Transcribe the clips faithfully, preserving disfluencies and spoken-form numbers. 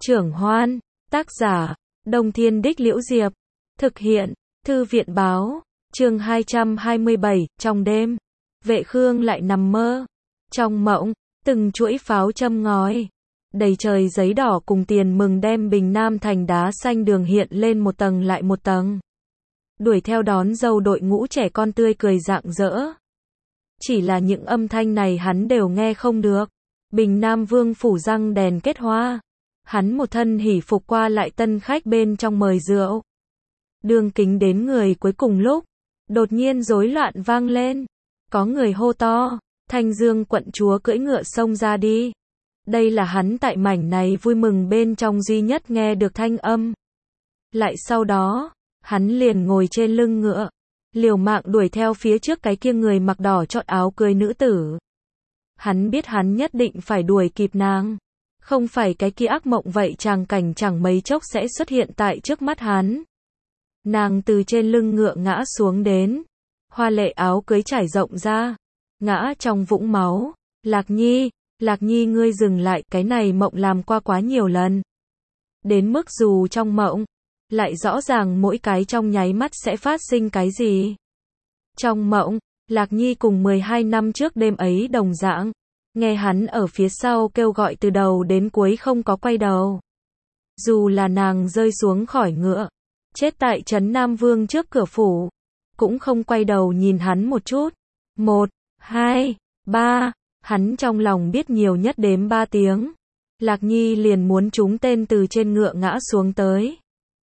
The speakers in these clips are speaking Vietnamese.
Trưởng Hoan, tác giả, Đông Thiên Đích Liễu Diệp, thực hiện, Thư viện báo, chương hai trăm hai mươi bảy, trong đêm, Vệ Khương lại nằm mơ. Trong mộng, từng chuỗi pháo châm ngói, đầy trời giấy đỏ cùng tiền mừng đem Bình Nam thành đá xanh đường hiện lên một tầng lại một tầng. Đuổi theo đón dâu đội ngũ trẻ con tươi cười rạng rỡ. Chỉ là những âm thanh này hắn đều nghe không được. Bình Nam Vương phủ răng đèn kết hoa. Hắn một thân hỉ phục qua lại tân khách bên trong mời rượu. Đường kính đến người cuối cùng lúc, đột nhiên rối loạn vang lên. Có người hô to, Thanh Dương quận chúa cưỡi ngựa xông ra đi. Đây là hắn tại mảnh này vui mừng bên trong duy nhất nghe được thanh âm. Lại sau đó, hắn liền ngồi trên lưng ngựa, liều mạng đuổi theo phía trước cái kia người mặc đỏ chót áo cưới nữ tử. Hắn biết hắn nhất định phải đuổi kịp nàng. Không phải cái kia ác mộng vậy tràng cảnh chẳng mấy chốc sẽ xuất hiện tại trước mắt hắn. Nàng từ trên lưng ngựa ngã xuống đến. Hoa lệ áo cưới trải rộng ra. Ngã trong vũng máu. Lạc Nhi, Lạc Nhi ngươi dừng lại, cái này mộng làm qua quá nhiều lần. Đến mức dù trong mộng, lại rõ ràng mỗi cái trong nháy mắt sẽ phát sinh cái gì. Trong mộng, Lạc Nhi cùng mười hai năm trước đêm ấy đồng dạng. Nghe hắn ở phía sau kêu gọi từ đầu đến cuối không có quay đầu. Dù là nàng rơi xuống khỏi ngựa, chết tại trấn Nam Vương trước cửa phủ, cũng không quay đầu nhìn hắn một chút. Một, hai, ba, hắn trong lòng biết nhiều nhất đếm ba tiếng. Lạc Nhi liền muốn trúng tên từ trên ngựa ngã xuống tới.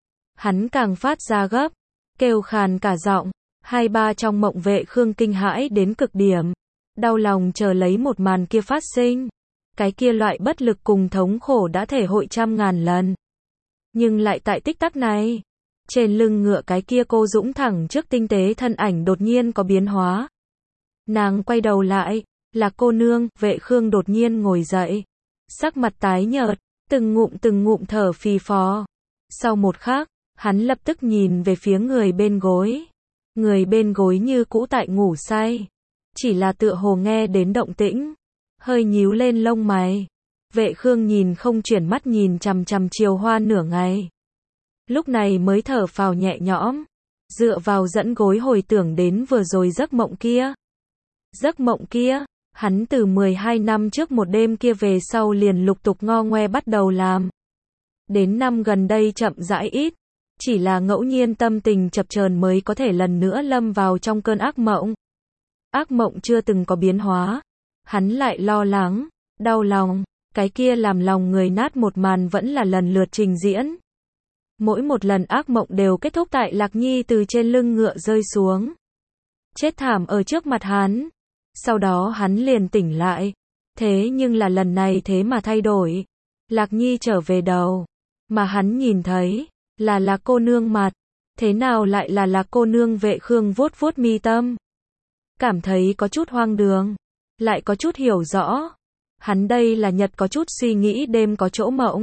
Hắn càng phát ra gấp, kêu khàn cả giọng, hai ba trong mộng Vệ Khương kinh hãi đến cực điểm. Đau lòng chờ lấy một màn kia phát sinh. Cái kia loại bất lực cùng thống khổ đã thể hội trăm ngàn lần. Nhưng lại tại tích tắc này, trên lưng ngựa cái kia cô dũng thẳng trước tinh tế thân ảnh đột nhiên có biến hóa. Nàng quay đầu lại, là cô nương. Vệ Khương đột nhiên ngồi dậy, sắc mặt tái nhợt, từng ngụm từng ngụm thở phì phò. Sau một khắc, hắn lập tức nhìn về phía người bên gối. Người bên gối như cũ tại ngủ say. Chỉ là tựa hồ nghe đến động tĩnh, hơi nhíu lên lông mày. Vệ Khương nhìn không chuyển mắt nhìn chằm chằm Triều Hoa nửa ngày. Lúc này mới thở phào nhẹ nhõm, dựa vào dẫn gối hồi tưởng đến vừa rồi giấc mộng kia. Giấc mộng kia, hắn từ mười hai năm trước một đêm kia về sau liền lục tục ngo ngoe bắt đầu làm. Đến năm gần đây chậm rãi ít, chỉ là ngẫu nhiên tâm tình chập chờn mới có thể lần nữa lâm vào trong cơn ác mộng. Ác mộng chưa từng có biến hóa, hắn lại lo lắng, đau lòng, cái kia làm lòng người nát một màn vẫn là lần lượt trình diễn. Mỗi một lần ác mộng đều kết thúc tại Lạc Nhi từ trên lưng ngựa rơi xuống. Chết thảm ở trước mặt hắn. Sau đó hắn liền tỉnh lại. Thế nhưng là lần này thế mà thay đổi. Lạc Nhi trở về đầu. Mà hắn nhìn thấy, là Lạc cô nương mặt. Thế nào lại là Lạc cô nương? Vệ Khương vuốt vuốt mi tâm. Cảm thấy có chút hoang đường, lại có chút hiểu rõ. Hắn đây là nhật có chút suy nghĩ đêm có chỗ mộng.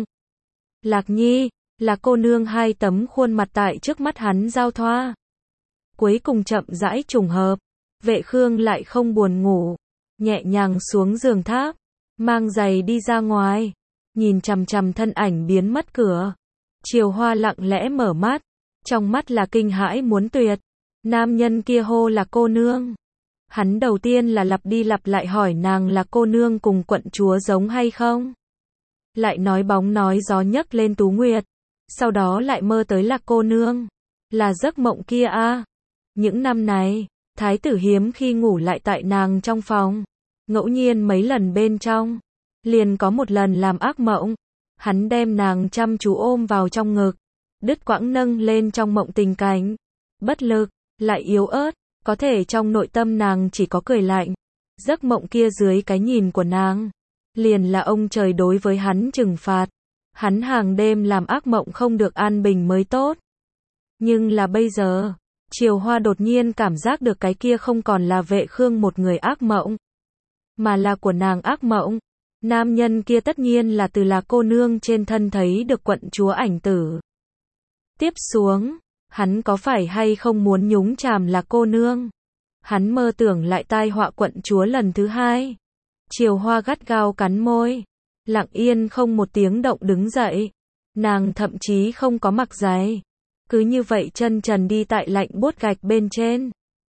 Lạc Nhi, là cô nương, hai tấm khuôn mặt tại trước mắt hắn giao thoa. Cuối cùng chậm rãi trùng hợp, Vệ Khương lại không buồn ngủ, nhẹ nhàng xuống giường tháp, mang giày đi ra ngoài, nhìn chằm chằm thân ảnh biến mất cửa. Triều Hoa lặng lẽ mở mắt, trong mắt là kinh hãi muốn tuyệt. Nam nhân kia hô là cô nương. Hắn đầu tiên là lặp đi lặp lại hỏi nàng là cô nương cùng quận chúa giống hay không. Lại nói bóng nói gió nhấc lên Tú Nguyệt. Sau đó lại mơ tới là cô nương. Là giấc mộng kia a. À. Những năm này, thái tử hiếm khi ngủ lại tại nàng trong phòng. Ngẫu nhiên mấy lần bên trong. Liền có một lần làm ác mộng. Hắn đem nàng chăm chú ôm vào trong ngực. Đứt quãng nâng lên trong mộng tình cảnh. Bất lực, lại yếu ớt. Có thể trong nội tâm nàng chỉ có cười lạnh. Giấc mộng kia dưới cái nhìn của nàng, liền là ông trời đối với hắn trừng phạt. Hắn hàng đêm làm ác mộng không được an bình mới tốt. Nhưng là bây giờ, Triều Hoa đột nhiên cảm giác được cái kia không còn là Vệ Khương một người ác mộng, mà là của nàng ác mộng. Nam nhân kia tất nhiên là từ là cô nương trên thân thấy được quận chúa ảnh tử. Tiếp xuống, hắn có phải hay không muốn nhúng chàm là cô nương? Hắn mơ tưởng lại tai họa quận chúa lần thứ hai. Triều Hoa gắt gao cắn môi, lặng yên không một tiếng động đứng dậy. Nàng thậm chí không có mặc giày. Cứ như vậy chân trần đi tại lạnh buốt gạch bên trên.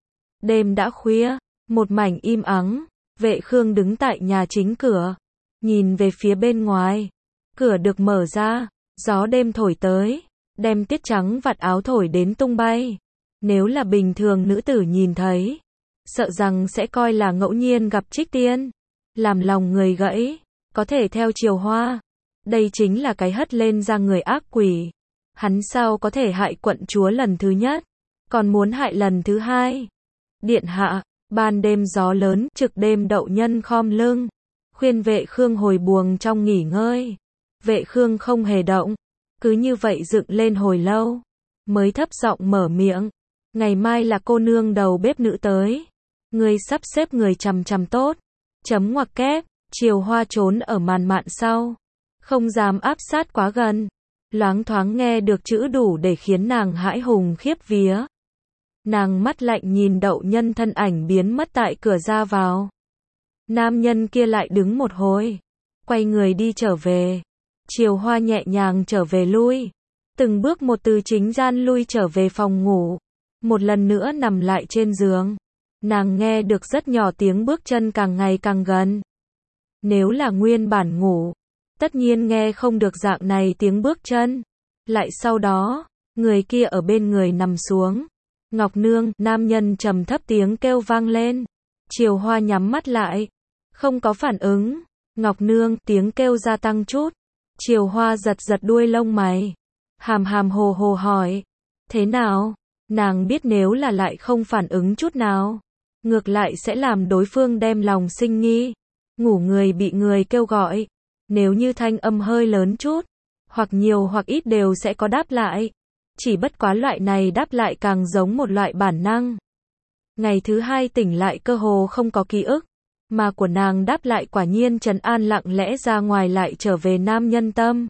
Đêm đã khuya, một mảnh im ắng, Vệ Khương đứng tại nhà chính cửa, nhìn về phía bên ngoài. Cửa được mở ra, gió đêm thổi tới, đem tiết trắng vạt áo thổi đến tung bay. Nếu là bình thường nữ tử nhìn thấy, sợ rằng sẽ coi là ngẫu nhiên gặp trích tiên, làm lòng người gãy, có thể theo chiều hoa. Đây chính là cái hất lên ra người ác quỷ. Hắn sao có thể hại quận chúa lần thứ nhất, còn muốn hại lần thứ hai. Điện hạ, ban đêm gió lớn, trực đêm Đậu Nhân khom lưng, khuyên Vệ Khương hồi buồng trong nghỉ ngơi. Vệ Khương không hề động, cứ như vậy dựng lên hồi lâu, mới thấp giọng mở miệng. Ngày mai là cô nương đầu bếp nữ tới, ngươi sắp xếp người chằm chằm tốt. Chấm ngoặc kép, Chiều Hoa trốn ở màn mạn sau, không dám áp sát quá gần. Loáng thoáng nghe được chữ đủ để khiến nàng hãi hùng khiếp vía. Nàng mắt lạnh nhìn Đậu Nhân thân ảnh biến mất tại cửa ra vào. Nam nhân kia lại đứng một hồi, quay người đi trở về. Chiều Hoa nhẹ nhàng trở về lui, từng bước một từ chính gian lui trở về phòng ngủ. Một lần nữa nằm lại trên giường. Nàng nghe được rất nhỏ tiếng bước chân càng ngày càng gần. Nếu là nguyên bản ngủ, tất nhiên nghe không được dạng này tiếng bước chân. Lại sau đó, người kia ở bên người nằm xuống. Ngọc Nương, nam nhân trầm thấp tiếng kêu vang lên. Chiều Hoa nhắm mắt lại, không có phản ứng. Ngọc Nương, tiếng kêu gia tăng chút. Chiều Hoa giật giật đuôi lông mày, hàm hàm hồ hồ hỏi, thế nào? Nàng biết nếu là lại không phản ứng chút nào, ngược lại sẽ làm đối phương đem lòng sinh nghi. Ngủ người bị người kêu gọi, nếu như thanh âm hơi lớn chút, hoặc nhiều hoặc ít đều sẽ có đáp lại. Chỉ bất quá loại này đáp lại càng giống một loại bản năng. Ngày thứ hai tỉnh lại cơ hồ không có ký ức, mà của nàng đáp lại quả nhiên trấn an lặng lẽ ra ngoài lại trở về nam nhân tâm.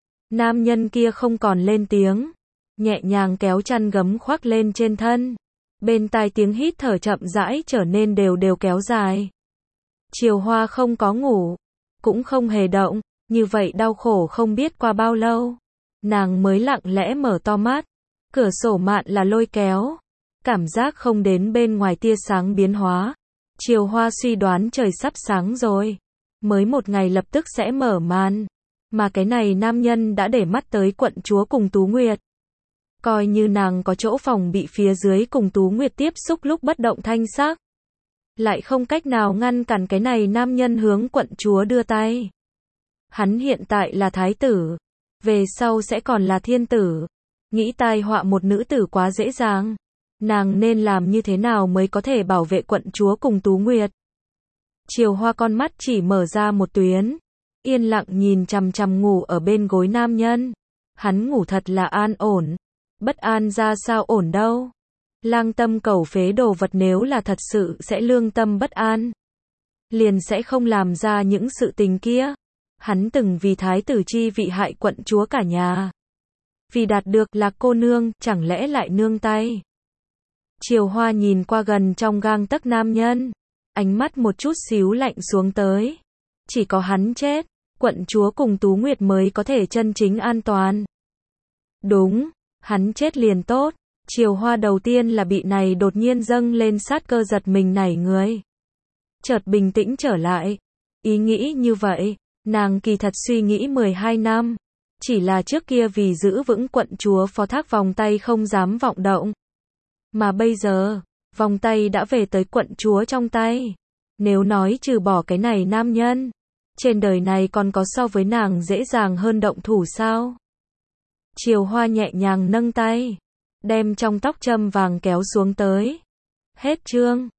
Nam nhân kia không còn lên tiếng, nhẹ nhàng kéo chăn gấm khoác lên trên thân. Bên tai tiếng hít thở chậm rãi trở nên đều đều kéo dài. Chiều Hoa không có ngủ, cũng không hề động, như vậy đau khổ không biết qua bao lâu. Nàng mới lặng lẽ mở to mắt, cửa sổ mạn là lôi kéo, cảm giác không đến bên ngoài tia sáng biến hóa. Chiều Hoa suy đoán trời sắp sáng rồi, mới một ngày lập tức sẽ mở màn, mà cái này nam nhân đã để mắt tới quận chúa cùng Tú Nguyệt. Coi như nàng có chỗ phòng bị phía dưới cùng Tú Nguyệt tiếp xúc lúc bất động thanh sắc, lại không cách nào ngăn cản cái này nam nhân hướng quận chúa đưa tay. Hắn hiện tại là thái tử, về sau sẽ còn là thiên tử. Nghĩ tai họa một nữ tử quá dễ dàng. Nàng nên làm như thế nào mới có thể bảo vệ quận chúa cùng Tú Nguyệt? Chiều Hoa con mắt chỉ mở ra một tuyến, yên lặng nhìn chằm chằm ngủ ở bên gối nam nhân. Hắn ngủ thật là an ổn, bất an ra sao ổn đâu. Lang tâm cầu phế đồ vật nếu là thật sự sẽ lương tâm bất an, liền sẽ không làm ra những sự tình kia. Hắn từng vì thái tử chi vị hại quận chúa cả nhà, vì đạt được Lạc cô nương, chẳng lẽ lại nương tay? Chiều Hoa nhìn qua gần trong gang tấc nam nhân, ánh mắt một chút xíu lạnh xuống tới. Chỉ có hắn chết, quận chúa cùng Tú Nguyệt mới có thể chân chính an toàn. Đúng, hắn chết liền tốt. Chiều Hoa đầu tiên là bị này đột nhiên dâng lên sát cơ giật mình nảy người. Chợt bình tĩnh trở lại. Ý nghĩ như vậy, nàng kỳ thật suy nghĩ mười hai năm. Chỉ là trước kia vì giữ vững quận chúa phó thác vòng tay không dám vọng động. Mà bây giờ, vòng tay đã về tới quận chúa trong tay. Nếu nói trừ bỏ cái này nam nhân, trên đời này còn có so với nàng dễ dàng hơn động thủ sao? Chiều Hoa nhẹ nhàng nâng tay, đem trong tóc châm vàng kéo xuống tới. Hết chương.